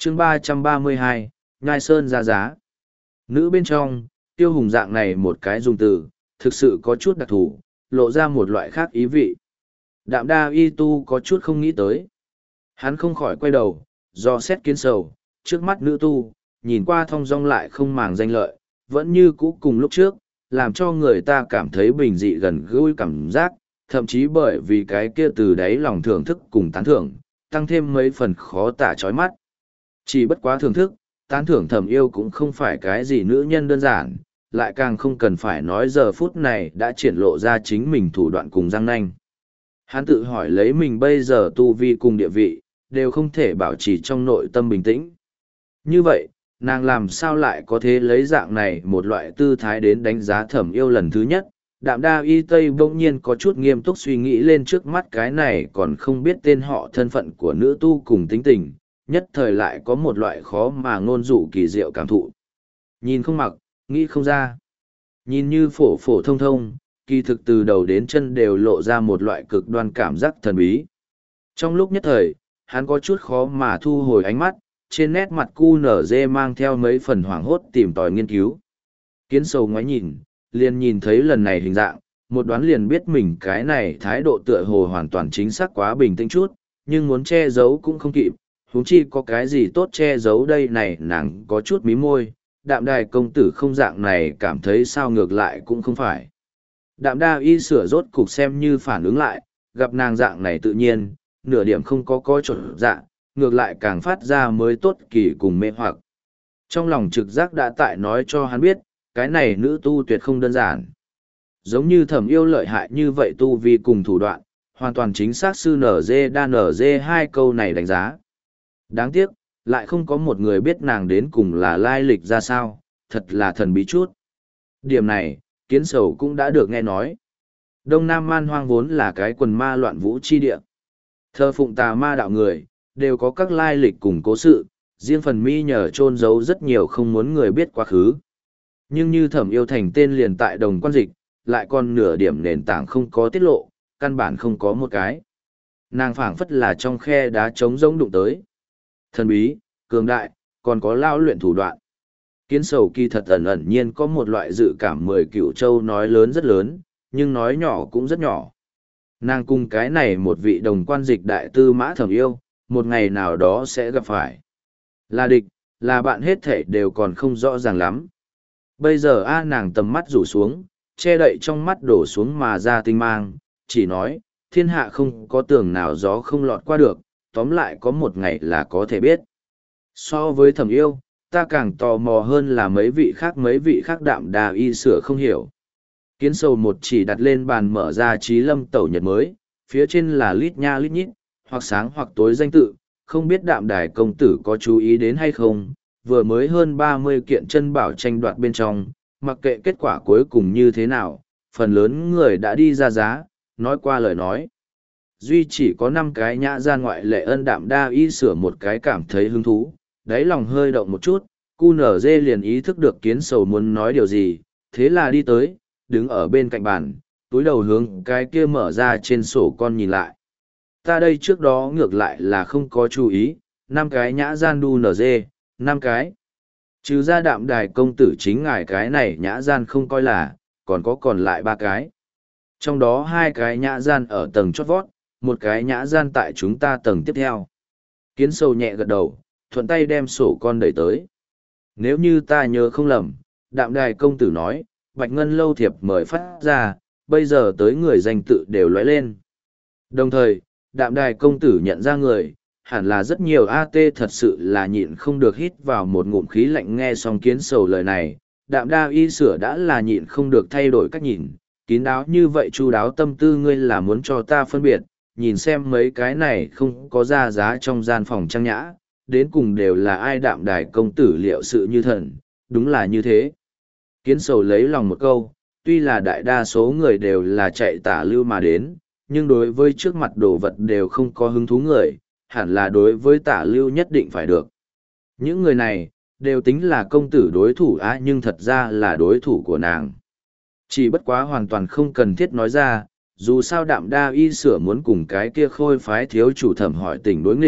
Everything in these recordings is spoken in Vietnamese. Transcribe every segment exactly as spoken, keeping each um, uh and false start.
chương ba trăm ba mươi hai, Nhai Sơn ra giá. Nữ bên trong, Tiêu Hùng dạng này một cái dùng từ, thực sự có chút đặc thù, lộ ra một loại khác ý vị. Đạm đa y tu có chút không nghĩ tới. Hắn không khỏi quay đầu, do xét kiến sầu, trước mắt nữ tu, nhìn qua thong dong lại không màng danh lợi, vẫn như cũ cùng lúc trước, làm cho người ta cảm thấy bình dị gần gũi cảm giác, thậm chí bởi vì cái kia từ đáy lòng thưởng thức cùng tán thưởng, tăng thêm mấy phần khó tả chói mắt. Chỉ bất quá thưởng thức, tán thưởng thầm yêu cũng không phải cái gì nữ nhân đơn giản, lại càng không cần phải nói giờ phút này đã triển lộ ra chính mình thủ đoạn cùng răng nanh. Hắn tự hỏi lấy mình bây giờ tu vi cùng địa vị, đều không thể bảo trì trong nội tâm bình tĩnh. Như vậy, nàng làm sao lại có thể lấy dạng này một loại tư thái đến đánh giá thẩm yêu lần thứ nhất. Đạm đa y tây bỗng nhiên có chút nghiêm túc suy nghĩ lên trước mắt cái này còn không biết tên họ thân phận của nữ tu cùng tính tình, nhất thời lại có một loại khó mà ngôn dụ kỳ diệu cảm thụ. Nhìn không mặc, nghĩ không ra. Nhìn như phổ phổ thông thông, kỳ thực từ đầu đến chân đều lộ ra một loại cực đoan cảm giác thần bí. Trong lúc nhất thời, hắn có chút khó mà thu hồi ánh mắt, trên nét mặt cu nở dê mang theo mấy phần hoảng hốt tìm tòi nghiên cứu. Kiến sầu ngoái nhìn, liền nhìn thấy lần này hình dạng, một đoán liền biết mình cái này thái độ tựa hồ hoàn toàn chính xác quá bình tĩnh chút, nhưng muốn che giấu cũng không kịp, huống chi có cái gì tốt che giấu đây này nàng có chút mí môi, đạm đài công tử không dạng này cảm thấy sao ngược lại cũng không phải. Đạm đa y sửa rốt cục xem như phản ứng lại, gặp nàng dạng này tự nhiên, nửa điểm không có coi trộn dạng, ngược lại càng phát ra mới tốt kỳ cùng mê hoặc. Trong lòng trực giác đã tại nói cho hắn biết, cái này nữ tu tuyệt không đơn giản. Giống như thẩm yêu lợi hại như vậy tu vi cùng thủ đoạn, hoàn toàn chính xác sư nở dê đa nở dê hai câu này đánh giá. Đáng tiếc, lại không có một người biết nàng đến cùng là lai lịch ra sao, thật là thần bí chút. Điểm này, kiến sầu cũng đã được nghe nói. Đông Nam man hoang vốn là cái quần ma loạn vũ chi địa. Thờ phụng tà ma đạo người, đều có các lai lịch cùng cố sự, riêng phần mi nhờ trôn giấu rất nhiều không muốn người biết quá khứ. Nhưng như thẩm yêu thành tên liền tại đồng quan dịch, lại còn nửa điểm nền tảng không có tiết lộ, căn bản không có một cái. Nàng phảng phất là trong khe đá trống rỗng đụng tới. Thần bí, cường đại, còn có lao luyện thủ đoạn. Kiến sầu kỳ thật ẩn ẩn nhiên có một loại dự cảm mười cựu châu nói lớn rất lớn, nhưng nói nhỏ cũng rất nhỏ. Nàng cùng cái này một vị đồng quan dịch đại tư mã thẩm yêu, một ngày nào đó sẽ gặp phải. Là địch, là bạn hết thể đều còn không rõ ràng lắm. Bây giờ a nàng tầm mắt rủ xuống, che đậy trong mắt đổ xuống mà ra tinh mang, chỉ nói, thiên hạ không có tường nào gió không lọt qua được, tóm lại có một ngày là có thể biết. So với thẩm yêu, ta càng tò mò hơn là mấy vị khác mấy vị khác đạm đà y sửa không hiểu. Kiến sầu một chỉ đặt lên bàn mở ra trí lâm tẩu nhật mới, phía trên là lít nha lít nhít, hoặc sáng hoặc tối danh tự, không biết đạm đài công tử có chú ý đến hay không, vừa mới hơn ba mươi kiện chân bảo tranh đoạt bên trong, mặc kệ kết quả cuối cùng như thế nào, phần lớn người đã đi ra giá, nói qua lời nói. Duy chỉ có năm cái nhã gian ngoại lệ ân đạm đa y sửa một cái cảm thấy hứng thú, đáy lòng hơi động một chút, cu nở dê liền ý thức được kiến sầu muốn nói điều gì, thế là đi tới, đứng ở bên cạnh bàn, túi đầu hướng cái kia mở ra trên sổ con nhìn lại. Ta đây trước đó ngược lại là không có chú ý, năm cái nhã gian đu nở dê, năm cái. Trừ ra đạm đài công tử chính ngài cái này nhã gian không coi là, còn có còn lại ba cái. Trong đó hai cái nhã gian ở tầng chót vót, một cái nhã gian tại chúng ta tầng tiếp theo. Kiến sầu nhẹ gật đầu, thuận tay đem sổ con đẩy tới. Nếu như ta nhớ không lầm, đạm đài công tử nói, Bạch Ngân lâu thiệp mời phát ra, bây giờ tới người danh tự đều lóe lên. Đồng thời, đạm đài công tử nhận ra người, hẳn là rất nhiều a tê thật sự là nhịn không được hít vào một ngụm khí lạnh nghe xong kiến sầu lời này. Đạm đa y sửa đã là nhịn không được thay đổi cách nhìn, kín đáo như vậy chu đáo tâm tư ngươi là muốn cho ta phân biệt, nhìn xem mấy cái này không có ra giá trong gian phòng trang nhã, đến cùng đều là ai đạm đài công tử liệu sự như thần, đúng là như thế. Kiến sầu lấy lòng một câu, tuy là đại đa số người đều là chạy tả lưu mà đến, nhưng đối với trước mặt đồ vật đều không có hứng thú người, hẳn là đối với tả lưu nhất định phải được. Những người này, đều tính là công tử đối thủ á nhưng thật ra là đối thủ của nàng. Chỉ bất quá hoàn toàn không cần thiết nói ra, dù sao đạm đa y sửa muốn cùng cái kia khôi phái thiếu chủ thẩm hỏi tình đối nghịch,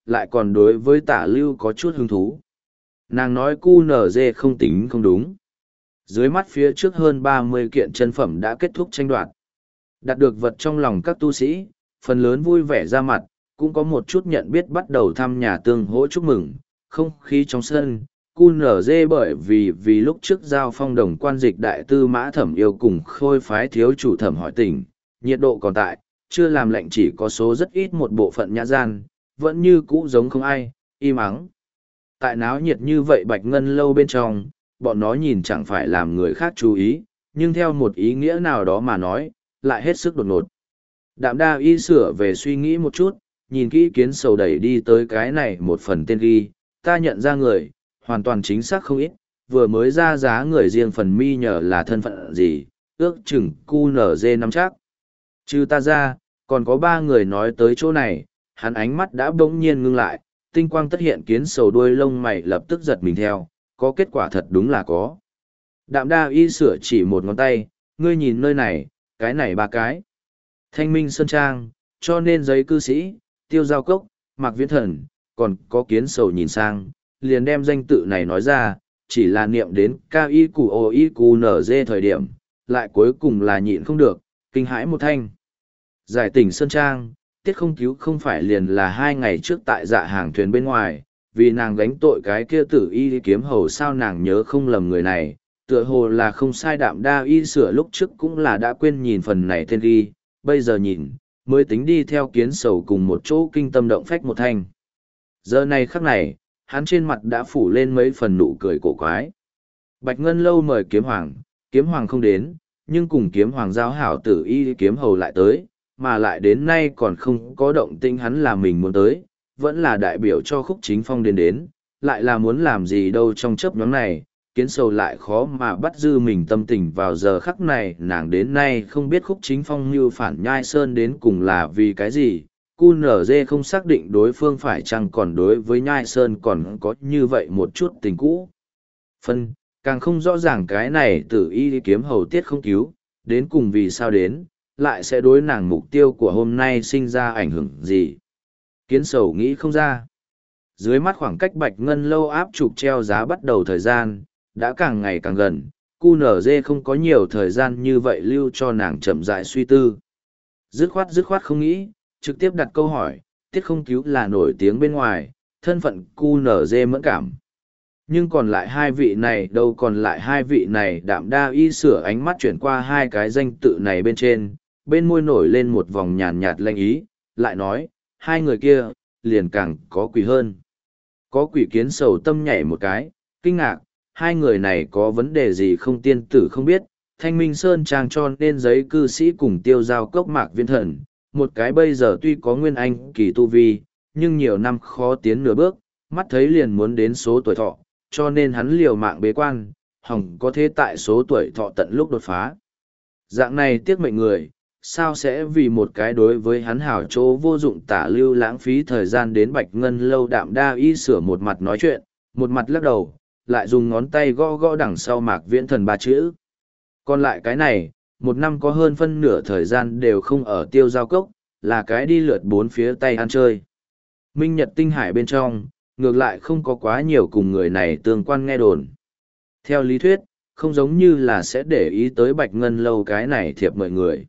lại còn đối với tả lưu có chút hứng thú. Nàng nói cu nở dê không tính không đúng. Dưới mắt phía trước hơn ba mươi kiện chân phẩm đã kết thúc tranh đoạt. Đạt được vật trong lòng các tu sĩ, phần lớn vui vẻ ra mặt, cũng có một chút nhận biết bắt đầu thăm nhà tương hỗ chúc mừng, không khí trong sân. Cu nở dê bởi vì vì lúc trước giao phong đồng quan dịch đại tư mã thẩm yêu cùng khôi phái thiếu chủ thẩm hỏi tình, nhiệt độ còn tại, chưa làm lệnh chỉ có số rất ít một bộ phận nhã gian, vẫn như cũ giống không ai, im ắng. Tại náo nhiệt như vậy bạch ngân lâu bên trong, bọn nó nhìn chẳng phải làm người khác chú ý, nhưng theo một ý nghĩa nào đó mà nói, lại hết sức đột ngột. Đạm đa y sửa về suy nghĩ một chút, nhìn kỹ kiến sầu đẩy đi tới cái này một phần tên ghi, ta nhận ra người, hoàn toàn chính xác không ít, vừa mới ra giá người riêng phần mi nhờ là thân phận gì, ước chừng cu nở dê nắm chắc. Trừ ta ra, còn có ba người nói tới chỗ này, hắn ánh mắt đã bỗng nhiên ngưng lại, tinh quang tất hiện kiến sầu đuôi lông mày lập tức giật mình theo, có kết quả thật đúng là có. Đạm đa y sửa chỉ một ngón tay, ngươi nhìn nơi này, cái này ba cái. Thanh minh sơn trang, cho nên giấy cư sĩ, tiêu giao cốc, mạc viễn thần, còn có kiến sầu nhìn sang, liền đem danh tự này nói ra, chỉ là niệm đến ca y cù ô y cù nở dê thời điểm, lại cuối cùng là nhịn không được, kinh hãi một thanh. Giải tỉnh sơn trang, tiết không cứu không phải liền là hai ngày trước tại dạ hàng thuyền bên ngoài, vì nàng gánh tội cái kia tử y kiếm hầu sao nàng nhớ không lầm người này, tựa hồ là không sai. Đạm đa y sửa lúc trước cũng là đã quên nhìn phần này tên ghi, bây giờ nhìn, mới tính đi theo kiến sầu cùng một chỗ kinh tâm động phách một thanh. Giờ này khắc này, hắn trên mặt đã phủ lên mấy phần nụ cười cổ quái. Bạch Ngân Lâu mời kiếm hoàng, kiếm hoàng không đến, nhưng cùng kiếm hoàng giao hảo tử y kiếm hầu lại tới, mà lại đến nay còn không có động tĩnh hắn là mình muốn tới, vẫn là đại biểu cho Khúc Chính Phong đến đến, lại là muốn làm gì đâu trong chớp nhoáng này, kiến sầu lại khó mà bắt dư mình tâm tình vào giờ khắc này, nàng đến nay không biết Khúc Chính Phong như phản nhai sơn đến cùng là vì cái gì, cu nở dê không xác định đối phương phải chăng còn đối với nhai sơn còn có như vậy một chút tình cũ. Phân, càng không rõ ràng cái này tử y kiếm hầu tiết không cứu, đến cùng vì sao đến, lại sẽ đối nàng mục tiêu của hôm nay sinh ra ảnh hưởng gì. Kiến sầu nghĩ không ra. Dưới mắt khoảng cách bạch ngân lâu áp trục treo giá bắt đầu thời gian, đã càng ngày càng gần, cu nở dê không có nhiều thời gian như vậy lưu cho nàng chậm rãi suy tư. Dứt khoát dứt khoát không nghĩ, trực tiếp đặt câu hỏi, tiết không cứu là nổi tiếng bên ngoài, thân phận cu nở dê mẫn cảm. Nhưng còn lại hai vị này đâu còn lại hai vị này đạm đa y sửa ánh mắt chuyển qua hai cái danh tự này bên trên, bên môi nổi lên một vòng nhàn nhạt lanh ý, lại nói, hai người kia, liền càng có quỷ hơn. Có quỷ kiến sầu tâm nhảy một cái, kinh ngạc, hai người này có vấn đề gì không tiên tử không biết, thanh minh sơn trang cho nên giấy cư sĩ cùng tiêu giao cốc mạc viên thần, một cái bây giờ tuy có nguyên anh kỳ tu vi, nhưng nhiều năm khó tiến nửa bước, mắt thấy liền muốn đến số tuổi thọ, cho nên hắn liều mạng bế quan, hỏng có thế tại số tuổi thọ tận lúc đột phá. Dạng này tiếc mệnh người, sao sẽ vì một cái đối với hắn hảo chỗ vô dụng tả lưu lãng phí thời gian đến bạch ngân lâu. Đạm đa y sửa một mặt nói chuyện, một mặt lắc đầu, lại dùng ngón tay gõ gõ đằng sau mạc viễn thần ba chữ. Còn lại cái này, một năm có hơn phân nửa thời gian đều không ở tiêu giao cốc, là cái đi lượt bốn phía tay ăn chơi. Minh Nhật tinh hải bên trong, ngược lại không có quá nhiều cùng người này tương quan nghe đồn. Theo lý thuyết, không giống như là sẽ để ý tới bạch ngân lâu cái này thiệp mời người.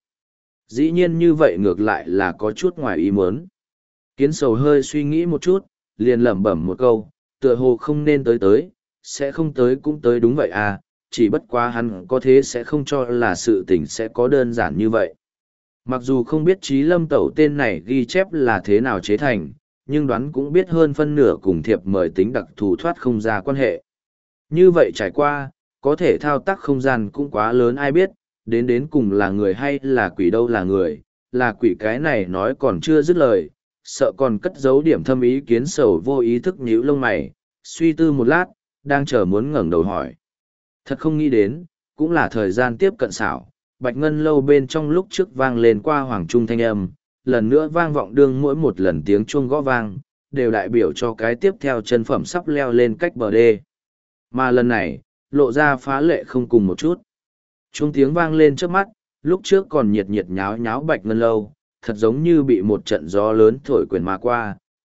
Dĩ nhiên như vậy ngược lại là có chút ngoài ý muốn. Kiến sầu hơi suy nghĩ một chút, liền lẩm bẩm một câu, tựa hồ không nên tới tới, sẽ không tới cũng tới đúng vậy à, chỉ bất quá hắn có thế sẽ không cho là sự tình sẽ có đơn giản như vậy. Mặc dù không biết Trí Lâm Tẩu tên này ghi chép là thế nào chế thành, nhưng đoán cũng biết hơn phân nửa cùng thiệp mời tính đặc thù thoát không ra quan hệ. Như vậy trải qua, có thể thao tác không gian cũng quá lớn ai biết, đến đến cùng là người hay là quỷ đâu là người, là quỷ cái này nói còn chưa dứt lời, sợ còn cất giấu điểm thâm ý. Kiến sầu vô ý thức nhíu lông mày, suy tư một lát, đang chờ muốn ngẩng đầu hỏi. Thật không nghĩ đến, cũng là thời gian tiếp cận xảo, bạch ngân lâu bên trong lúc trước vang lên qua hoàng trung thanh âm, lần nữa vang vọng đương mỗi một lần tiếng chuông gõ vang, đều đại biểu cho cái tiếp theo chân phẩm sắp leo lên cách bờ đê. Mà lần này, lộ ra phá lệ không cùng một chút. Chuông tiếng vang lên trước mắt, lúc trước còn nhiệt nhiệt nháo nháo bạch ngân lâu, thật giống như bị một trận gió lớn thổi quyển mà qua,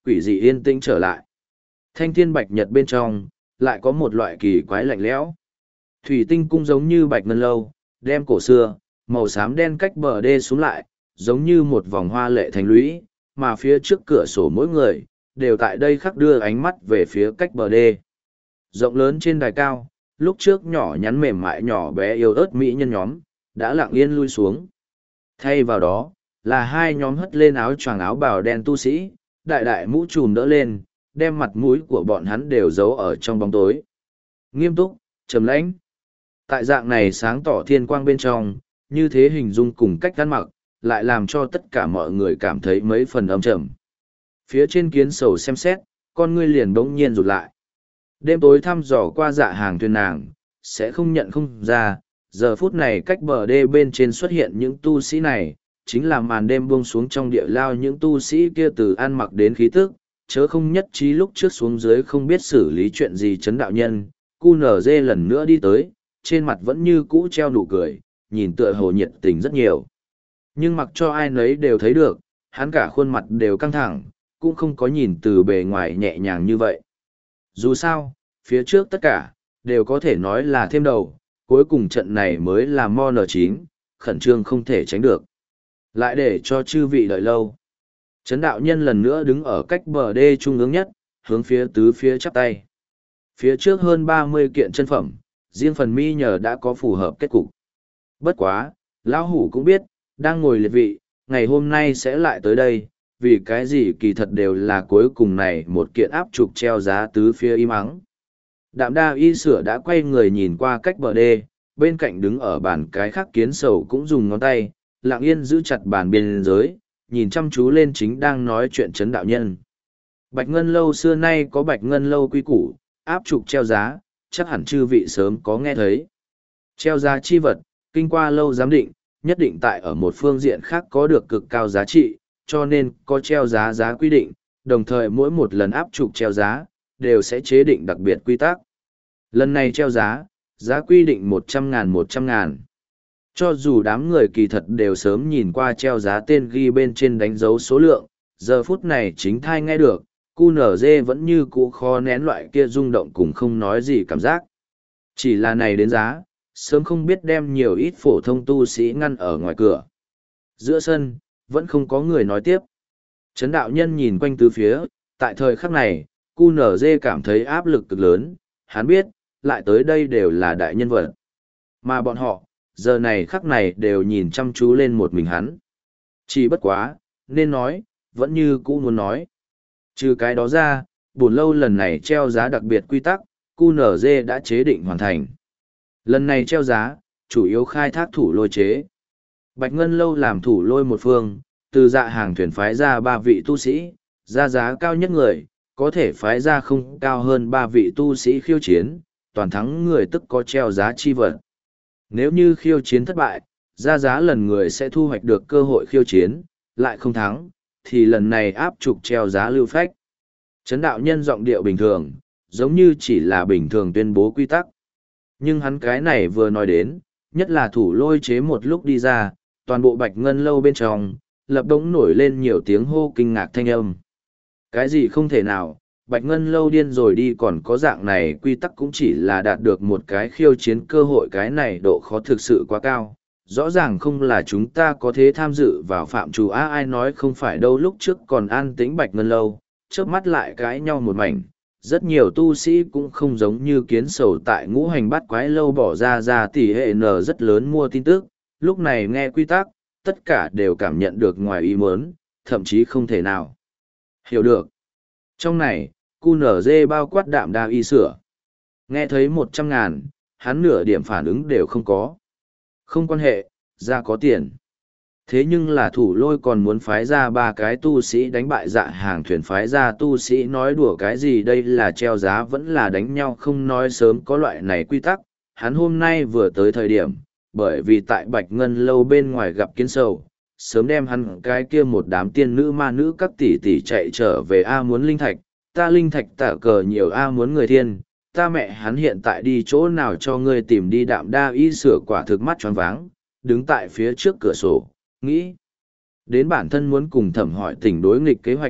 quỷ dị yên tĩnh trở lại. Thanh thiên bạch nhật bên trong, lại có một loại kỳ quái lạnh lẽo. Thủy tinh cung giống như bạch ngân lâu, đem cổ xưa, màu xám đen cách bờ đê xuống lại, giống như một vòng hoa lệ thành lũy, mà phía trước cửa sổ mỗi người, đều tại đây khắc đưa ánh mắt về phía cách bờ đê. Rộng lớn trên đài cao, lúc trước nhỏ nhắn mềm mại nhỏ bé yêu ớt mỹ nhân nhóm, đã lặng yên lui xuống. Thay vào đó, là hai nhóm hất lên áo choàng áo bào đen tu sĩ, đại đại mũ trùm đỡ lên, đem mặt mũi của bọn hắn đều giấu ở trong bóng tối. Nghiêm túc, trầm lãnh. Tại dạng này sáng tỏ thiên quang bên trong, như thế hình dung cùng cách ăn mặc, lại làm cho tất cả mọi người cảm thấy mấy phần âm trầm. Phía trên kiến sầu xem xét, con ngươi liền bỗng nhiên rụt lại. Đêm tối thăm dò qua dạ hàng thuyền nàng, sẽ không nhận không ra, giờ phút này cách bờ đê bên trên xuất hiện những tu sĩ này, chính là màn đêm buông xuống trong địa lao những tu sĩ kia từ ăn mặc đến khí tức, chớ không nhất trí lúc trước xuống dưới không biết xử lý chuyện gì chấn đạo nhân, cu nở dê lần nữa đi tới, trên mặt vẫn như cũ treo nụ cười, nhìn tựa hồ nhiệt tình rất nhiều. Nhưng mặc cho ai nấy đều thấy được, hắn cả khuôn mặt đều căng thẳng, cũng không có nhìn từ bề ngoài nhẹ nhàng như vậy. Dù sao, phía trước tất cả, đều có thể nói là thêm đầu, cuối cùng trận này mới là mo en chín, khẩn trương không thể tránh được. Lại để cho chư vị đợi lâu. Trấn đạo nhân lần nữa đứng ở cách bờ đê trung ương nhất, hướng phía tứ phía chắp tay. Phía trước hơn ba mươi kiện chân phẩm, riêng phần mi nhờ đã có phù hợp kết cục. Bất quá, lão hủ cũng biết, đang ngồi liệt vị, ngày hôm nay sẽ lại tới đây, vì cái gì kỳ thật đều là cuối cùng này một kiện áp trục treo giá tứ phía im ắng. Đạm đa y sửa đã quay người nhìn qua cách bờ đê, bên cạnh đứng ở bàn cái khác kiến sầu cũng dùng ngón tay, lặng yên giữ chặt bàn biên giới, nhìn chăm chú lên chính đang nói chuyện chấn đạo nhân. Bạch Ngân Lâu xưa nay có Bạch Ngân Lâu quy củ, áp trục treo giá, chắc hẳn chư vị sớm có nghe thấy. Treo giá chi vật, kinh qua lâu giám định, nhất định tại ở một phương diện khác có được cực cao giá trị, cho nên có treo giá giá quy định, đồng thời mỗi một lần áp trục treo giá, đều sẽ chế định đặc biệt quy tắc. Lần này treo giá, giá quy định một trăm ngàn một trăm ngàn. Cho dù đám người kỳ thật đều sớm nhìn qua treo giá tên ghi bên trên đánh dấu số lượng, giờ phút này chính thai nghe được, cu nở dê vẫn như cũ khó nén loại kia rung động cùng không nói gì cảm giác. Chỉ là này đến giá, sớm không biết đem nhiều ít phổ thông tu sĩ ngăn ở ngoài cửa. Giữa sân, vẫn không có người nói tiếp. Trấn đạo nhân nhìn quanh từ phía, tại thời khắc này, cu nở dê cảm thấy áp lực cực lớn, hắn biết, lại tới đây đều là đại nhân vật. Mà bọn họ, giờ này khắc này đều nhìn chăm chú lên một mình hắn. Chỉ bất quá, nên nói, vẫn như cũ muốn nói. Trừ cái đó ra, buồn lâu lần này treo giá đặc biệt quy tắc, cu nở dê đã chế định hoàn thành. Lần này treo giá, chủ yếu khai thác thủ lôi chế. Bạch Ngân Lâu làm thủ lôi một phương, từ dạ hàng thuyền phái ra ba vị tu sĩ, ra giá cao nhất người, có thể phái ra không cao hơn ba vị tu sĩ khiêu chiến, toàn thắng người tức có treo giá chi vật. Nếu như khiêu chiến thất bại, ra giá lần người sẽ thu hoạch được cơ hội khiêu chiến, lại không thắng, thì lần này áp trục treo giá lưu phách. Trấn đạo nhân giọng điệu bình thường, giống như chỉ là bình thường tuyên bố quy tắc. Nhưng hắn cái này vừa nói đến, nhất là thủ lôi chế một lúc đi ra, toàn bộ Bạch Ngân Lâu bên trong, lập đống nổi lên nhiều tiếng hô kinh ngạc thanh âm. Cái gì không thể nào, Bạch Ngân Lâu điên rồi đi, còn có dạng này quy tắc cũng chỉ là đạt được một cái khiêu chiến cơ hội, cái này độ khó thực sự quá cao. Rõ ràng không là chúng ta có thế tham dự vào phạm trù á, ai nói không phải đâu, lúc trước còn an tĩnh Bạch Ngân Lâu, chớp mắt lại cãi nhau một mảnh. Rất nhiều tu sĩ cũng không giống như kiến sầu tại ngũ hành bát quái lâu bỏ ra ra tỷ hệ n rất lớn mua tin tức, lúc này nghe quy tắc, tất cả đều cảm nhận được ngoài ý muốn, thậm chí không thể nào hiểu được. Trong này, cu nở dê bao quát đạm đa y sửa. Nghe thấy một trăm ngàn, hắn nửa điểm phản ứng đều không có. Không quan hệ, ra có tiền. Thế nhưng là thủ lôi còn muốn phái ra ba cái tu sĩ đánh bại dạ hàng thuyền, phái ra tu sĩ nói đùa cái gì, đây là treo giá vẫn là đánh nhau, không nói sớm có loại này quy tắc. Hắn hôm nay vừa tới thời điểm, bởi vì tại Bạch Ngân Lâu bên ngoài gặp kiến sầu, sớm đem hắn cái kia một đám tiên nữ ma nữ các tỷ tỷ chạy trở về, a muốn linh thạch, ta linh thạch tạ cờ nhiều, a muốn người thiên, ta mẹ hắn hiện tại đi chỗ nào cho ngươi tìm đi. Đạm đa y sửa quả thực mắt choáng váng, đứng tại phía trước cửa sổ, nghĩ đến bản thân muốn cùng Thẩm Hỏi Tình đối nghịch kế hoạch,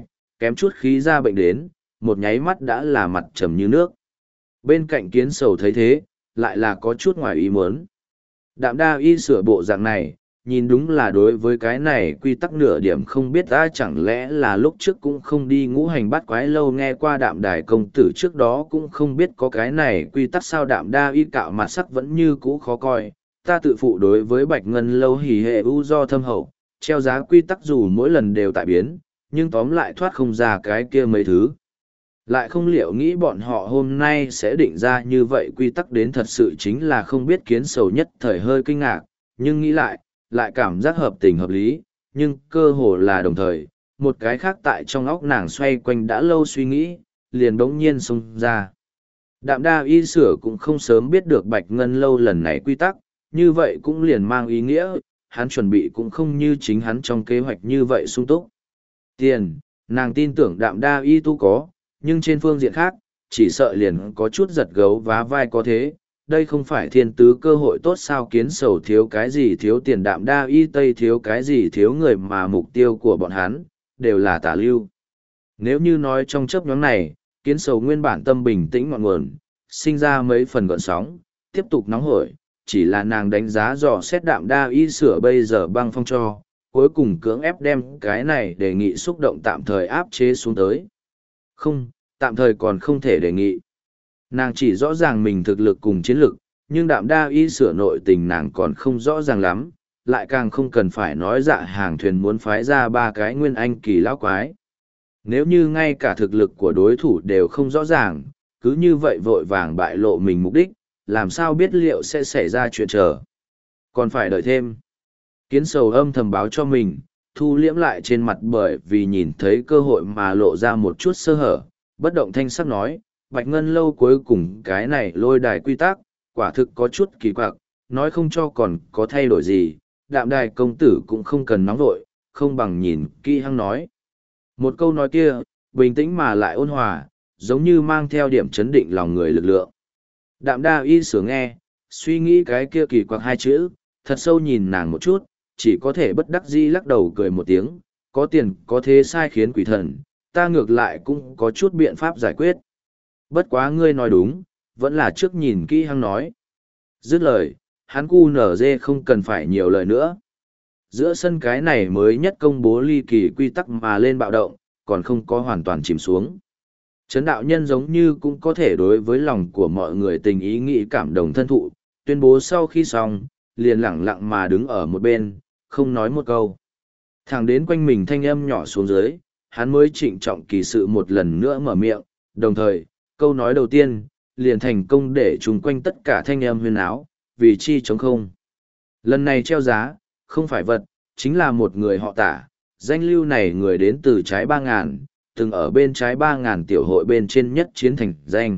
kém chút khí ra bệnh đến, một nháy mắt đã là mặt trầm như nước. Bên cạnh kiến sầu thấy thế, lại là có chút ngoài ý muốn. Đạm đa y sửa bộ dạng này, nhìn đúng là đối với cái này quy tắc nửa điểm không biết ta chẳng lẽ là lúc trước cũng không đi ngũ hành bắt quái lâu nghe qua đạm đài công tử trước đó cũng không biết có cái này quy tắc sao đạm đa y cạo mặt sắc vẫn như cũ khó coi. Ta tự phụ đối với bạch ngân lâu hỉ hệ u do thâm hậu, treo giá quy tắc dù mỗi lần đều tại biến, nhưng tóm lại thoát không ra cái kia mấy thứ. Lại không liệu nghĩ bọn họ hôm nay sẽ định ra như vậy quy tắc đến thật sự chính là không biết kiến sầu nhất thời hơi kinh ngạc, nhưng nghĩ lại, lại cảm giác hợp tình hợp lý, nhưng cơ hồ là đồng thời, một cái khác tại trong óc nàng xoay quanh đã lâu suy nghĩ, liền bỗng nhiên xông ra. Đạm đa y sửa cũng không sớm biết được bạch ngân lâu lần này quy tắc, như vậy cũng liền mang ý nghĩa, hắn chuẩn bị cũng không như chính hắn trong kế hoạch như vậy sung túc. Tiền, nàng tin tưởng đạm đa y tu có, nhưng trên phương diện khác, chỉ sợ liền có chút giật gấu vá vai có thế. Đây không phải thiên tứ cơ hội tốt sao kiến sầu thiếu cái gì thiếu tiền đạm đa y tây thiếu cái gì thiếu người mà mục tiêu của bọn hắn, đều là tả lưu. Nếu như nói trong chấp nhóm này, kiến sầu nguyên bản tâm bình tĩnh ngọn nguồn, sinh ra mấy phần gọn sóng, tiếp tục nóng hổi, chỉ là nàng đánh giá dò xét đạm đa y sửa bây giờ băng phong cho, cuối cùng cưỡng ép đem cái này đề nghị xúc động tạm thời áp chế xuống tới. Không, tạm thời còn không thể đề nghị. Nàng chỉ rõ ràng mình thực lực cùng chiến lực, nhưng đạm đa y sửa nội tình nàng còn không rõ ràng lắm, lại càng không cần phải nói dạ hàng thuyền muốn phái ra ba cái nguyên anh kỳ lão quái. Nếu như ngay cả thực lực của đối thủ đều không rõ ràng, cứ như vậy vội vàng bại lộ mình mục đích, làm sao biết liệu sẽ xảy ra chuyện chờ. Còn phải đợi thêm. Kiến sầu âm thầm báo cho mình, thu liễm lại trên mặt bởi vì nhìn thấy cơ hội mà lộ ra một chút sơ hở, bất động thanh sắc nói, Bạch Ngân lâu cuối cùng cái này lôi đài quy tắc, quả thực có chút kỳ quặc, nói không cho còn có thay đổi gì, đạm đài công tử cũng không cần nóng vội, không bằng nhìn kỹ hăng nói. Một câu nói kia, bình tĩnh mà lại ôn hòa, giống như mang theo điểm chấn định lòng người lực lượng. Đạm đa y sửa nghe, suy nghĩ cái kia kỳ quặc hai chữ, thật sâu nhìn nàng một chút, chỉ có thể bất đắc dĩ lắc đầu cười một tiếng, có tiền có thế sai khiến quỷ thần, ta ngược lại cũng có chút biện pháp giải quyết. Bất quá ngươi nói đúng, vẫn là trước nhìn kỹ hăng nói. Dứt lời, hắn cu nở dê không cần phải nhiều lời nữa. Giữa sân cái này mới nhất công bố ly kỳ quy tắc mà lên bạo động, còn không có hoàn toàn chìm xuống. Trấn đạo nhân giống như cũng có thể đối với lòng của mọi người tình ý nghĩ cảm đồng thân thụ, tuyên bố sau khi xong, liền lẳng lặng mà đứng ở một bên, không nói một câu. Thẳng đến quanh mình thanh âm nhỏ xuống dưới, hắn mới trịnh trọng kỳ sự một lần nữa mở miệng, đồng thời, câu nói đầu tiên, liền thành công để chung quanh tất cả thanh âm huyên áo, vì chi chống không. Lần này treo giá, không phải vật, chính là một người họ Tả, danh lưu này người đến từ trái ba ngàn, từng ở bên trái ba ngàn tiểu hội bên trên nhất chiến thành danh.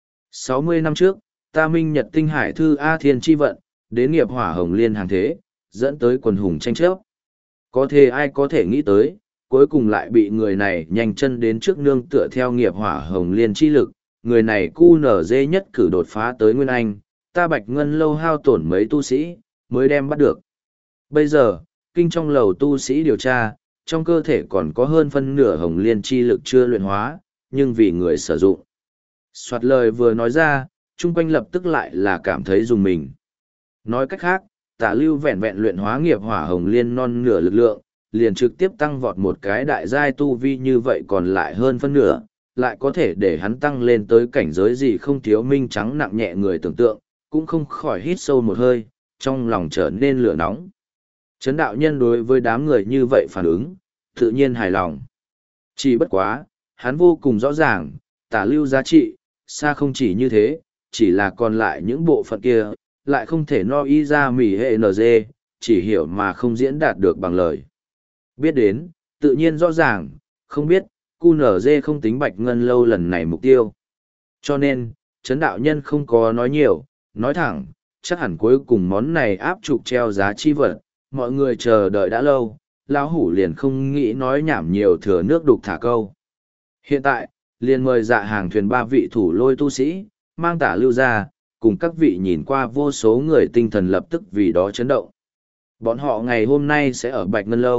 sáu mươi năm trước, ta minh nhật tinh hải thư A Thiên chi vận, đến nghiệp hỏa hồng liên hàng thế, dẫn tới quần hùng tranh chấp. Có thể ai có thể nghĩ tới, cuối cùng lại bị người này nhanh chân đến trước nương tựa theo nghiệp hỏa hồng liên chi lực, người này cu nở dê nhất cử đột phá tới Nguyên Anh, ta bạch ngân lâu hao tổn mấy tu sĩ, mới đem bắt được. Bây giờ, kinh trong lầu tu sĩ điều tra, trong cơ thể còn có hơn phân nửa hồng liên chi lực chưa luyện hóa, nhưng vì người sử dụng. Soạt lời vừa nói ra, chung quanh lập tức lại là cảm thấy dùng mình. Nói cách khác, Tả Lưu vẹn vẹn luyện hóa nghiệp hỏa hồng liên non nửa lực lượng, liền trực tiếp tăng vọt một cái đại giai tu vi như vậy còn lại hơn phân nửa, lại có thể để hắn tăng lên tới cảnh giới gì không thiếu minh trắng nặng nhẹ người tưởng tượng, cũng không khỏi hít sâu một hơi, trong lòng trở nên lửa nóng. Trấn đạo nhân đối với đám người như vậy phản ứng, tự nhiên hài lòng. Chỉ bất quá, hắn vô cùng rõ ràng, Tả Lưu giá trị, xa không chỉ như thế, chỉ là còn lại những bộ phận kia, lại không thể no y ra mỉ hệ en giê, chỉ hiểu mà không diễn đạt được bằng lời. Biết đến, tự nhiên rõ ràng, không biết, cu nở dê không tính bạch ngân lâu lần này mục tiêu. Cho nên, Trấn đạo nhân không có nói nhiều, nói thẳng, chắc hẳn cuối cùng món này áp trục treo giá chi vật, mọi người chờ đợi đã lâu, lão hủ liền không nghĩ nói nhảm nhiều thừa nước đục thả câu. Hiện tại, liền mời dạ hàng thuyền ba vị thủ lôi tu sĩ, mang Tả Lưu ra, cùng các vị nhìn qua vô số người tinh thần lập tức vì đó chấn động. Bọn họ ngày hôm nay sẽ ở Bạch Ngân Lâu,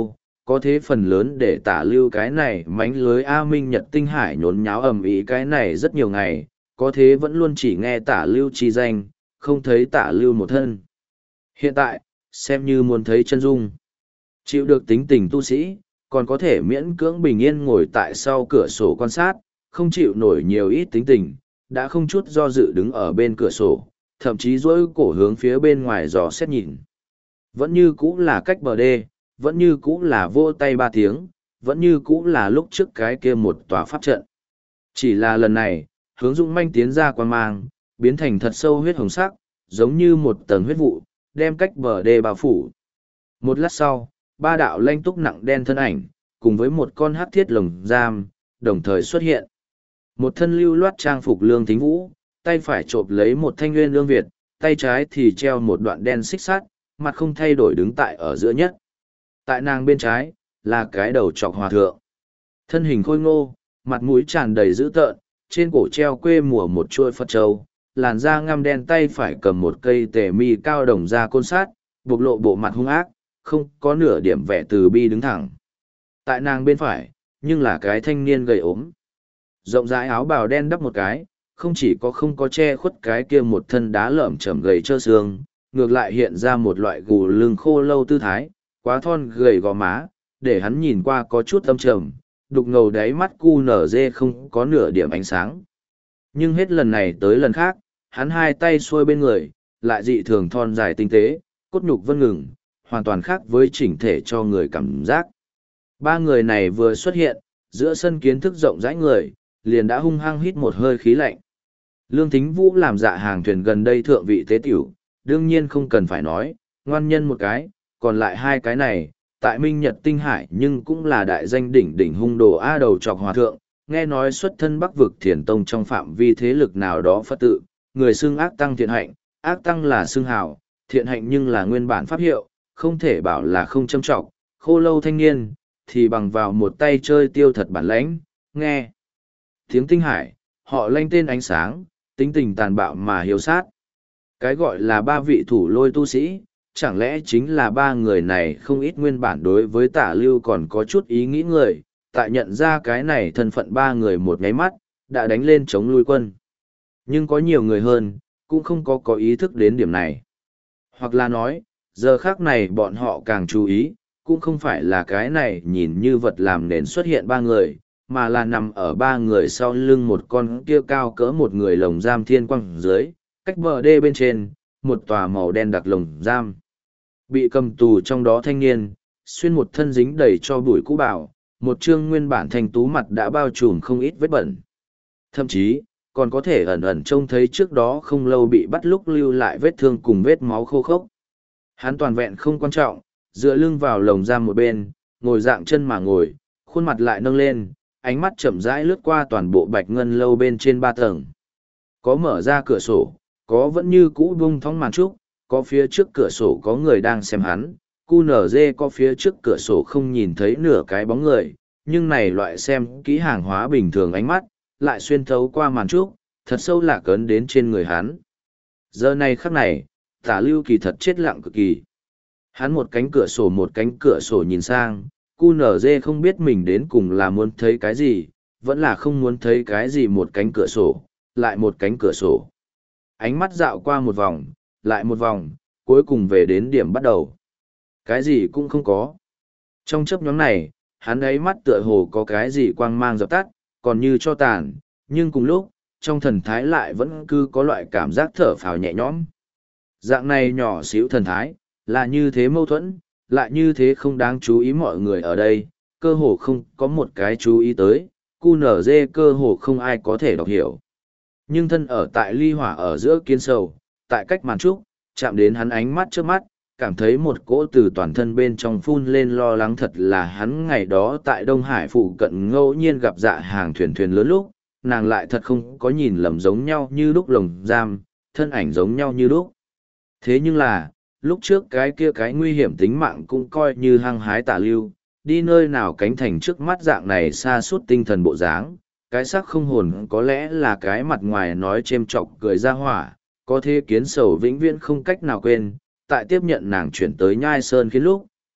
có thế phần lớn để tả lưu cái này mánh lưới A Minh Nhật Tinh Hải nhốn nháo ầm ĩ cái này rất nhiều ngày, có thế vẫn luôn chỉ nghe tả lưu chi danh, không thấy tả lưu một thân. Hiện tại, xem như muốn thấy chân dung. Chịu được tính tình tu sĩ, còn có thể miễn cưỡng bình yên ngồi tại sau cửa sổ quan sát, không chịu nổi nhiều ít tính tình, đã không chút do dự đứng ở bên cửa sổ, thậm chí dỗi cổ hướng phía bên ngoài dò xét nhìn. Vẫn như cũ là cách bờ đê, vẫn như cũ là vô tay ba tiếng, vẫn như cũ là lúc trước cái kia một tòa pháp trận. Chỉ là lần này, hướng dũng manh tiến ra quan mang, biến thành thật sâu huyết hồng sắc, giống như một tầng huyết vụ, đem cách bờ đê bao phủ. Một lát sau, ba đạo lanh túc nặng đen thân ảnh, cùng với một con hắc thiết lồng giam, đồng thời xuất hiện. Một thân lưu loát trang phục lương thính vũ, tay phải chộp lấy một thanh nguyên lương Việt, tay trái thì treo một đoạn đen xích sắt, mặt không thay đổi đứng tại ở giữa nhất. Tại nàng bên trái, là cái đầu trọc hòa thượng. Thân hình khôi ngô, mặt mũi tràn đầy dữ tợn, trên cổ treo quê mùa một chuôi Phật châu, làn da ngăm đen, tay phải cầm một cây tề mi cao đồng da côn sát, bộc lộ bộ mặt hung ác, không có nửa điểm vẻ từ bi đứng thẳng. Tại nàng bên phải, nhưng là cái thanh niên gầy ốm. Rộng rãi áo bào đen đắp một cái, không chỉ có không có che khuất cái kia một thân đá lởm chởm gầy trơ xương, ngược lại hiện ra một loại gù lưng khô lâu tư thái, quá thon gầy gò má, để hắn nhìn qua có chút âm trầm, đục ngầu đáy mắt cu nở dê không có nửa điểm ánh sáng. Nhưng hết lần này tới lần khác, hắn hai tay xuôi bên người, lại dị thường thon dài tinh tế, cốt nhục vân ngừng, hoàn toàn khác với chỉnh thể cho người cảm giác. Ba người này vừa xuất hiện, giữa sân kiến thức rộng rãi người, liền đã hung hăng hít một hơi khí lạnh. Lương Thính Vũ làm dạ hàng thuyền gần đây thượng vị tế tiểu, đương nhiên không cần phải nói, ngoan nhân một cái, còn lại hai cái này, tại Minh Nhật Tinh Hải nhưng cũng là đại danh đỉnh đỉnh hung đồ A đầu trọc hòa thượng, nghe nói xuất thân Bắc vực Thiền Tông trong phạm vi thế lực nào đó Phật tự, người xưng ác tăng thiện hạnh, ác tăng là xưng hào, thiện hạnh nhưng là nguyên bản pháp hiệu, không thể bảo là không châm trọng, khô lâu thanh niên, thì bằng vào một tay chơi tiêu thật bản lãnh, nghe. Tiếng Tinh Hải, họ lanh tên ánh sáng, tính tình tàn bạo mà hiếu sát. Cái gọi là ba vị thủ lôi tu sĩ, chẳng lẽ chính là ba người này không ít nguyên bản đối với tả lưu còn có chút ý nghĩ người, tại nhận ra cái này thân phận ba người một nháy mắt, đã đánh lên chống lui quân. Nhưng có nhiều người hơn, cũng không có có ý thức đến điểm này. Hoặc là nói, giờ khác này bọn họ càng chú ý, cũng không phải là cái này nhìn như vật làm nền xuất hiện ba người, mà là nằm ở ba người sau lưng một con kia cao cỡ một người lồng giam thiên quang dưới, cách bờ đê bên trên, một tòa màu đen đặc lồng giam. Bị cầm tù trong đó thanh niên, xuyên một thân dính đầy cho bụi cũ bảo, một trương nguyên bản thanh tú mặt đã bao trùm không ít vết bẩn. Thậm chí, còn có thể ẩn ẩn trông thấy trước đó không lâu bị bắt lúc lưu lại vết thương cùng vết máu khô khốc. Hắn toàn vẹn không quan trọng, dựa lưng vào lồng giam một bên, ngồi dạng chân mà ngồi, khuôn mặt lại nâng lên, ánh mắt chậm rãi lướt qua toàn bộ bạch ngân lâu bên trên ba tầng. Có mở ra cửa sổ, có vẫn như cũ bung thóng màn trúc, có phía trước cửa sổ có người đang xem hắn, cu nở dê có phía trước cửa sổ không nhìn thấy nửa cái bóng người, nhưng này loại xem kỹ hàng hóa bình thường ánh mắt, lại xuyên thấu qua màn trúc, thật sâu lạc ấn đến trên người hắn. Giờ này khắc này, tả lưu kỳ thật chết lặng cực kỳ. Hắn một cánh cửa sổ một cánh cửa sổ nhìn sang, cu nở dê không biết mình đến cùng là muốn thấy cái gì, vẫn là không muốn thấy cái gì, một cánh cửa sổ, lại một cánh cửa sổ. Ánh mắt dạo qua một vòng, lại một vòng, cuối cùng về đến điểm bắt đầu. Cái gì cũng không có. Trong chớp nhóm này, hắn ấy mắt tựa hồ có cái gì quang mang dập tắt, còn như cho tàn, nhưng cùng lúc, trong thần thái lại vẫn cứ có loại cảm giác thở phào nhẹ nhõm. Dạng này nhỏ xíu thần thái, là như thế mâu thuẫn, lại như thế không đáng chú ý, mọi người ở đây, cơ hồ không có một cái chú ý tới, cu nở dê cơ hồ không ai có thể đọc hiểu. Nhưng thân ở tại ly hỏa ở giữa kiến sầu, tại cách màn trúc, chạm đến hắn ánh mắt trước mắt, cảm thấy một cỗ từ toàn thân bên trong phun lên lo lắng. Thật là hắn ngày đó tại Đông Hải phụ cận ngẫu nhiên gặp dạ hàng thuyền thuyền lớn lúc, nàng lại thật không có nhìn lầm giống nhau như lúc lồng giam, thân ảnh giống nhau như lúc. Thế nhưng là, lúc trước cái kia cái nguy hiểm tính mạng cũng coi như hăng hái tả lưu, đi nơi nào cánh thành trước mắt dạng này xa suốt tinh thần bộ dáng, cái xác không hồn có lẽ là cái mặt ngoài nói chêm chọc cười ra hỏa, có thế kiến sầu vĩnh viễn không cách nào quên, tại tiếp nhận nàng chuyển tới Nhai Sơn khiến lúc,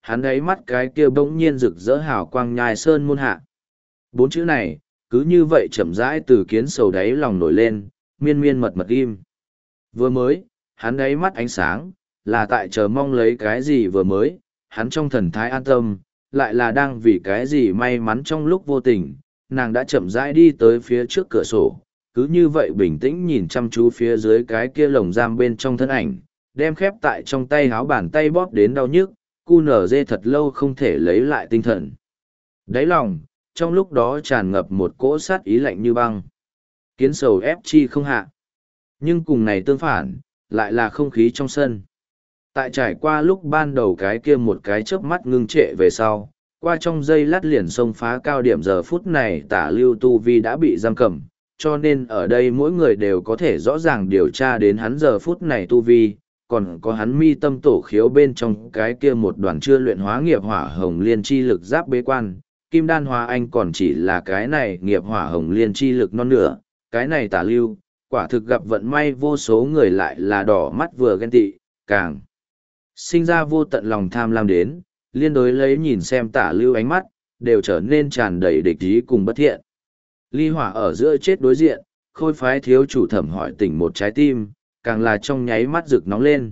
hắn ấy mắt cái kia bỗng nhiên rực rỡ hào quang nhai sơn môn hạ. Bốn chữ này, cứ như vậy chậm rãi từ kiến sầu đáy lòng nổi lên, miên miên mật mật im. Vừa mới, hắn ấy mắt ánh sáng, là tại chờ mong lấy cái gì vừa mới, hắn trong thần thái an tâm, lại là đang vì cái gì may mắn trong lúc vô tình, nàng đã chậm rãi đi tới phía trước cửa sổ, cứ như vậy bình tĩnh nhìn chăm chú phía dưới cái kia lồng giam bên trong thân ảnh, đem khép tại trong tay háo bàn tay bóp đến đau nhức, cu nở dê thật lâu không thể lấy lại tinh thần. Đáy lòng, trong lúc đó tràn ngập một cỗ sát ý lạnh như băng. Kiến sầu ép chi không hạ. Nhưng cùng này tương phản, lại là không khí trong sân. Tại trải qua lúc ban đầu cái kia một cái chớp mắt ngưng trệ về sau, qua trong giây lát liền xông phá cao điểm giờ phút này tả lưu tu vi đã bị giam cầm, cho nên ở đây mỗi người đều có thể rõ ràng điều tra đến hắn giờ phút này tu vi, còn có hắn mi tâm tổ khiếu bên trong cái kia một đoàn chưa luyện hóa nghiệp hỏa hồng liên chi lực giáp bế quan, kim đan hóa anh còn chỉ là cái này nghiệp hỏa hồng liên chi lực non nửa, cái này tả lưu, quả thực gặp vận may vô số người lại là đỏ mắt vừa ghen tị, càng sinh ra vô tận lòng tham lam đến, liên đối lấy nhìn xem tả lưu ánh mắt, đều trở nên tràn đầy địch ý cùng bất thiện. Ly hỏa ở giữa chết đối diện, khôi phái thiếu chủ thẩm hỏi tỉnh một trái tim, càng là trong nháy mắt rực nóng lên.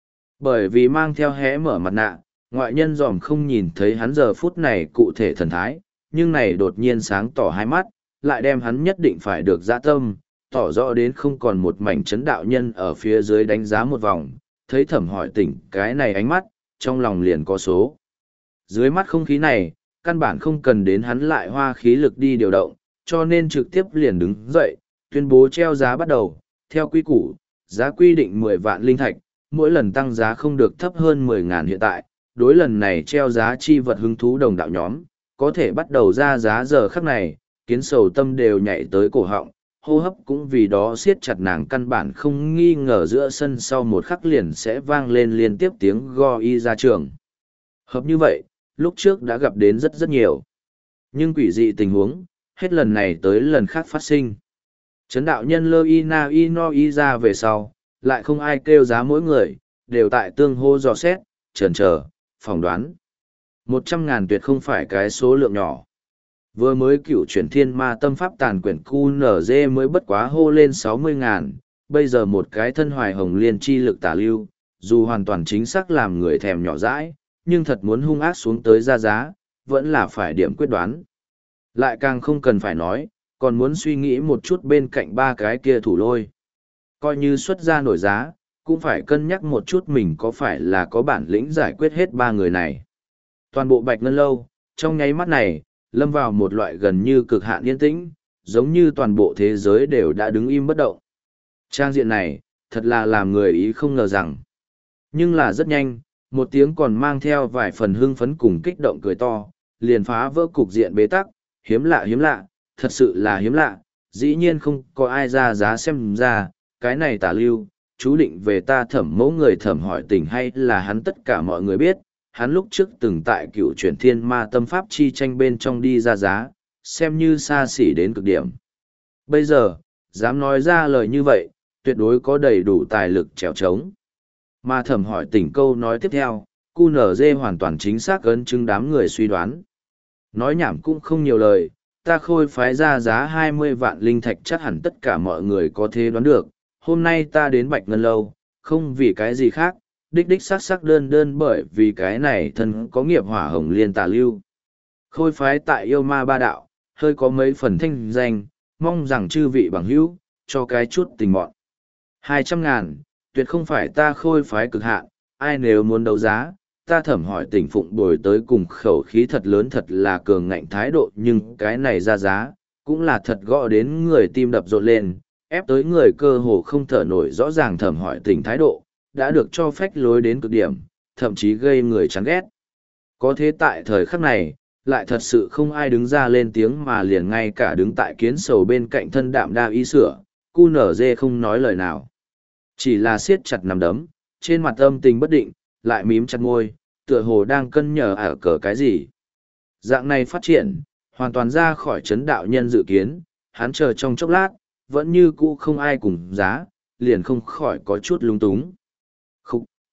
Bởi vì mang theo hé mở mặt nạ, ngoại nhân dòm không nhìn thấy hắn giờ phút này cụ thể thần thái, nhưng này đột nhiên sáng tỏ hai mắt, lại đem hắn nhất định phải được dã tâm, tỏ rõ đến không còn một mảnh chấn đạo nhân ở phía dưới đánh giá một vòng, thấy thẩm hỏi tỉnh cái này ánh mắt, trong lòng liền có số. Dưới mắt không khí này, căn bản không cần đến hắn lại hoa khí lực đi điều động, cho nên trực tiếp liền đứng dậy, tuyên bố treo giá bắt đầu, theo quy củ, giá quy định mười vạn linh thạch, mỗi lần tăng giá không được thấp hơn mười ngàn hiện tại, đối lần này treo giá chi vật hứng thú đồng đạo nhóm, có thể bắt đầu ra giá giờ khắc này, kiến sầu tâm đều nhảy tới cổ họng, hô hấp cũng vì đó siết chặt nàng căn bản không nghi ngờ giữa sân sau một khắc liền sẽ vang lên liên tiếp tiếng go y ra trường. Hợp như vậy, lúc trước đã gặp đến rất rất nhiều. Nhưng quỷ dị tình huống, hết lần này tới lần khác phát sinh. Chấn đạo nhân lơ y na y no y ra về sau, lại không ai kêu giá mỗi người, đều tại tương hô dò xét, chần chờ, phỏng đoán. Một trăm ngàn tuyệt không phải cái số lượng nhỏ. Vừa mới cựu chuyển thiên ma tâm pháp tàn quyển cu nở dê mới bất quá hô lên sáu mươi ngàn, bây giờ một cái thân hoài hồng liên chi lực tả lưu, dù hoàn toàn chính xác làm người thèm nhỏ dãi, nhưng thật muốn hung ác xuống tới ra giá, vẫn là phải điểm quyết đoán. Lại càng không cần phải nói, còn muốn suy nghĩ một chút bên cạnh ba cái kia thủ lôi. Coi như xuất ra nổi giá, cũng phải cân nhắc một chút mình có phải là có bản lĩnh giải quyết hết ba người này. Toàn bộ Bạch Ngân Lâu, trong nháy mắt này, lâm vào một loại gần như cực hạn yên tĩnh, giống như toàn bộ thế giới đều đã đứng im bất động. Trang diện này, thật là làm người ý không ngờ rằng. Nhưng là rất nhanh, một tiếng còn mang theo vài phần hưng phấn cùng kích động cười to, liền phá vỡ cục diện bế tắc, hiếm lạ hiếm lạ, thật sự là hiếm lạ, dĩ nhiên không có ai ra giá xem ra, cái này tả lưu, chú định về ta thẩm mẫu người thẩm hỏi tình hay là hắn tất cả mọi người biết, hắn lúc trước từng tại cựu chuyển thiên ma tâm pháp chi tranh bên trong đi ra giá, xem như xa xỉ đến cực điểm. Bây giờ, dám nói ra lời như vậy, tuyệt đối có đầy đủ tài lực trèo trống. Mà thẩm hỏi tỉnh câu nói tiếp theo, cu nở dê hoàn toàn chính xác ấn chứng đám người suy đoán. Nói nhảm cũng không nhiều lời, ta khôi phái ra giá hai mươi vạn linh thạch chắc hẳn tất cả mọi người có thể đoán được. Hôm nay ta đến Bạch Ngân Lâu, không vì cái gì khác, đích đích sắc sắc đơn đơn bởi vì cái này thân có nghiệp hỏa hồng liên tà lưu. Khôi phái tại yêu ma ba đạo, hơi có mấy phần thanh danh, mong rằng chư vị bằng hữu, cho cái chút tình mọn. Hai trăm ngàn, tuyệt không phải ta khôi phái cực hạn, ai nếu muốn đấu giá, ta thẩm hỏi tỉnh phụng bồi tới cùng khẩu khí thật lớn thật là cường ngạnh thái độ nhưng cái này ra giá, cũng là thật gõ đến người tim đập rộn lên, ép tới người cơ hồ không thở nổi rõ ràng thẩm hỏi tỉnh thái độ, đã được cho phách lối đến cực điểm, thậm chí gây người chán ghét. Có thế tại thời khắc này, lại thật sự không ai đứng ra lên tiếng mà liền ngay cả đứng tại kiến sầu bên cạnh thân đạm đa y sửa, cu nở dê không nói lời nào. Chỉ là siết chặt nằm đấm, trên mặt âm tình bất định, lại mím chặt môi, tựa hồ đang cân nhờ ở cờ cái gì. Dạng này phát triển, hoàn toàn ra khỏi chấn đạo nhân dự kiến, hắn chờ trong chốc lát, vẫn như cũ không ai cùng giá, liền không khỏi có chút lung túng. Khúc,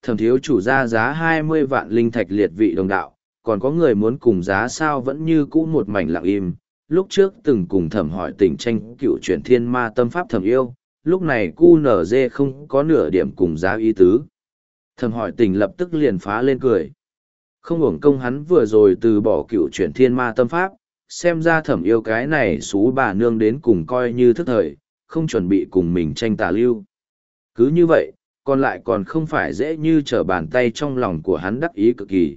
thẩm thiếu chủ ra giá hai mươi vạn linh thạch liệt vị đồng đạo, còn có người muốn cùng giá sao vẫn như cũ một mảnh lặng im. Lúc trước từng cùng thẩm hỏi tình tranh cựu chuyển thiên ma tâm pháp thẩm yêu, lúc này cu nở dê không có nửa điểm cùng giá ý tứ. Thẩm hỏi tình lập tức liền phá lên cười. Không uổng công hắn vừa rồi từ bỏ cựu chuyển thiên ma tâm pháp, xem ra thẩm yêu cái này xú bà nương đến cùng coi như thức thời, không chuẩn bị cùng mình tranh tà lưu. Cứ như vậy, còn lại còn không phải dễ như trở bàn tay trong lòng của hắn đắc ý cực kỳ.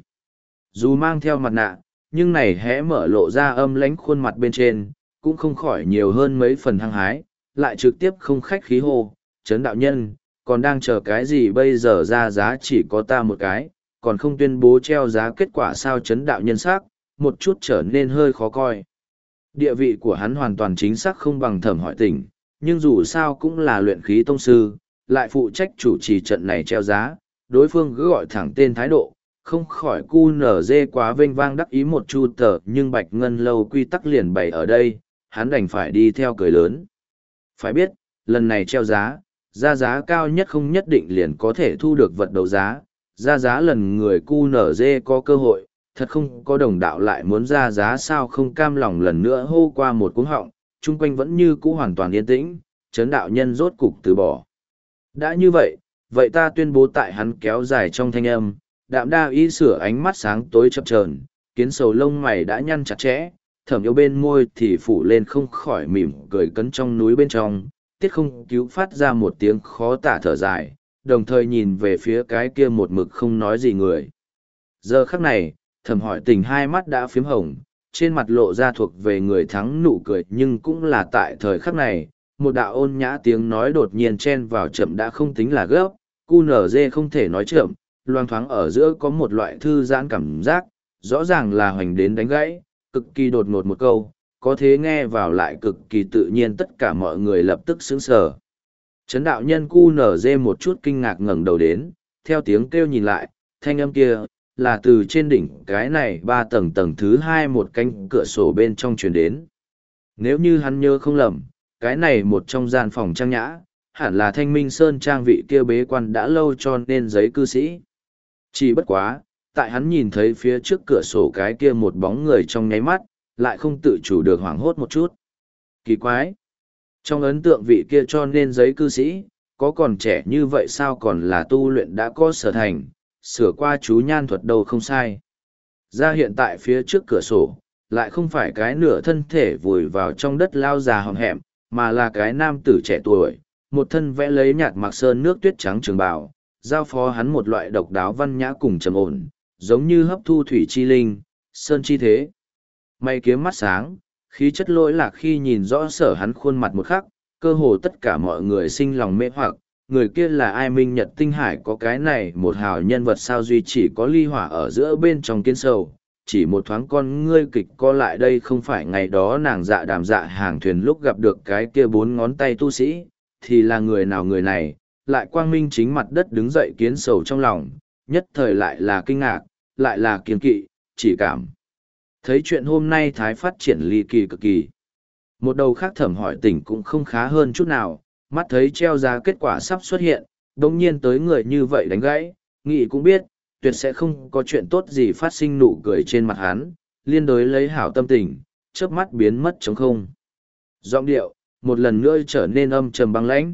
Dù mang theo mặt nạ, nhưng này hé mở lộ ra âm lãnh khuôn mặt bên trên, cũng không khỏi nhiều hơn mấy phần hăng hái, lại trực tiếp không khách khí hô, Trấn đạo nhân, còn đang chờ cái gì bây giờ ra giá chỉ có ta một cái, còn không tuyên bố treo giá kết quả sao Trấn đạo nhân xác, một chút trở nên hơi khó coi. Địa vị của hắn hoàn toàn chính xác không bằng thẩm hỏi tình, nhưng dù sao cũng là luyện khí tông sư, lại phụ trách chủ trì trận này treo giá, đối phương cứ gọi thẳng tên thái độ, không khỏi cu nở dê quá vênh vang đắc ý một chu tờ, nhưng bạch ngân lâu quy tắc liền bày ở đây, hắn đành phải đi theo cười lớn. Phải biết, lần này treo giá, ra giá cao nhất không nhất định liền có thể thu được vật đấu giá, ra giá lần người cu nở dê có cơ hội, thật không có đồng đạo lại muốn ra giá sao không cam lòng lần nữa hô qua một cuống họng, chung quanh vẫn như cũ hoàn toàn yên tĩnh, Trấn đạo nhân rốt cục từ bỏ. Đã như vậy, vậy ta tuyên bố tại hắn kéo dài trong thanh âm, đạm đa y sửa ánh mắt sáng tối chập chờn, kiến sầu lông mày đã nhăn chặt chẽ, thẩm yêu bên môi thì phủ lên không khỏi mỉm cười cấn trong núi bên trong, tiết không cứu phát ra một tiếng khó tả thở dài, đồng thời nhìn về phía cái kia một mực không nói gì người. Giờ khắc này, thẩm hỏi tình hai mắt đã phiếm hồng, trên mặt lộ ra thuộc về người thắng nụ cười nhưng cũng là tại thời khắc này, một đạo ôn nhã tiếng nói đột nhiên chen vào chậm đã không tính là gấp, cu nở dê không thể nói chậm, loang thoáng ở giữa có một loại thư giãn cảm giác, rõ ràng là hoành đến đánh gãy, cực kỳ đột ngột một câu, có thế nghe vào lại cực kỳ tự nhiên tất cả mọi người lập tức sững sờ. Trấn đạo nhân cu nở dê một chút kinh ngạc ngẩng đầu đến, theo tiếng kêu nhìn lại, thanh âm kia, là từ trên đỉnh cái này ba tầng tầng thứ hai một cánh cửa sổ bên trong truyền đến. Nếu như hắn nhớ không lầm, cái này một trong gian phòng trang nhã, hẳn là Thanh Minh Sơn trang vị kia bế quan đã lâu cho nên giấy cư sĩ. Chỉ bất quá, tại hắn nhìn thấy phía trước cửa sổ cái kia một bóng người trong nháy mắt, lại không tự chủ được hoảng hốt một chút. Kỳ quái! Trong ấn tượng vị kia cho nên giấy cư sĩ, có còn trẻ như vậy sao còn là tu luyện đã có sở thành, sửa qua chú nhan thuật đâu không sai. Ra hiện tại phía trước cửa sổ, lại không phải cái nửa thân thể vùi vào trong đất lao già hòm hẹm, mà là cái nam tử trẻ tuổi, một thân vẽ lấy nhạt mặc sơn nước tuyết trắng trường bào, giao phó hắn một loại độc đáo văn nhã cùng trầm ổn, giống như hấp thu thủy chi linh, sơn chi thế. Mày kiếm mắt sáng, khí chất lỗi lạc khi nhìn rõ sở hắn khuôn mặt một khắc, cơ hồ tất cả mọi người sinh lòng mê hoặc, người kia là ai Minh Nhật Tinh Hải có cái này một hào nhân vật sao duy chỉ có ly hỏa ở giữa bên trong kiến sầu, chỉ một thoáng con ngươi kịch co lại đây không phải ngày đó nàng dạ đàm dạ hàng thuyền lúc gặp được cái kia bốn ngón tay tu sĩ, thì là người nào người này, lại quang minh chính mặt đất đứng dậy kiến sầu trong lòng, nhất thời lại là kinh ngạc, lại là kiên kỵ, chỉ cảm. Thấy chuyện hôm nay thái phát triển ly kỳ cực kỳ. Một đầu khác thẩm hỏi tình cũng không khá hơn chút nào, mắt thấy treo giá kết quả sắp xuất hiện, đồng nhiên tới người như vậy đánh gãy, nghĩ cũng biết, tuyệt sẽ không có chuyện tốt gì phát sinh nụ cười trên mặt hắn, liên đối lấy hảo tâm tình, chớp mắt biến mất trống không. Giọng điệu, một lần nữa trở nên âm trầm băng lãnh.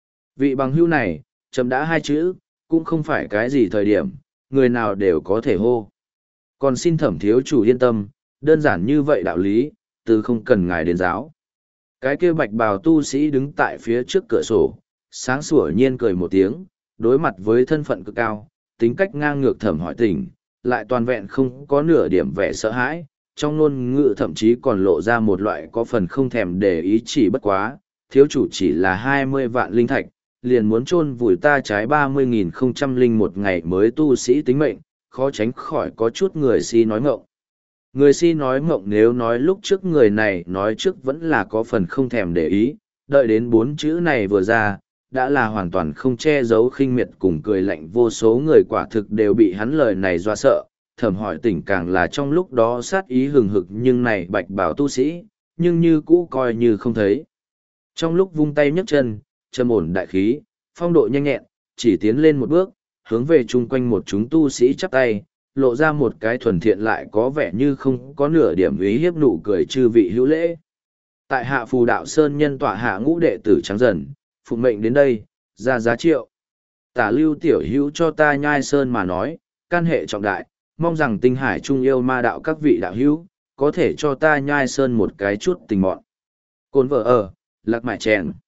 Vị bằng hữu này, trầm đã hai chữ, cũng không phải cái gì thời điểm, người nào đều có thể hô. Còn xin thẩm thiếu chủ yên tâm, đơn giản như vậy đạo lý, từ không cần ngài đến giáo. Cái kia bạch bào tu sĩ đứng tại phía trước cửa sổ, sáng sủa nhiên cười một tiếng, đối mặt với thân phận cực cao, tính cách ngang ngược thẩm hỏi tình, lại toàn vẹn không có nửa điểm vẻ sợ hãi, trong ngôn ngữ thậm chí còn lộ ra một loại có phần không thèm để ý chỉ bất quá, thiếu chủ chỉ là hai mươi vạn linh thạch, liền muốn chôn vùi ta trái ba mươi nghìn không trăm linh một ngày mới tu sĩ tính mệnh, khó tránh khỏi có chút người si nói ngọng. Người si nói ngọng nếu nói lúc trước người này nói trước vẫn là có phần không thèm để ý, đợi đến bốn chữ này vừa ra, đã là hoàn toàn không che giấu khinh miệt cùng cười lạnh vô số người quả thực đều bị hắn lời này dọa sợ, thẩm hỏi tỉnh càng là trong lúc đó sát ý hừng hực nhưng này bạch bảo tu sĩ, nhưng như cũ coi như không thấy. Trong lúc vung tay nhấc chân, trầm ổn đại khí, phong độ nhanh nhẹn, chỉ tiến lên một bước, hướng về chung quanh một chúng tu sĩ chắp tay, lộ ra một cái thuần thiện lại có vẻ như không có nửa điểm ý hiếp nụ cười chư vị hữu lễ. Tại hạ phù đạo sơn nhân tọa hạ ngũ đệ tử trắng dần, phụng mệnh đến đây, ra giá triệu. Tả lưu tiểu hữu cho ta nhai sơn mà nói, can hệ trọng đại, mong rằng tinh hải trung yêu ma đạo các vị đạo hữu, có thể cho ta nhai sơn một cái chút tình mọn. Cồn vợ ở, lạc mại chèn.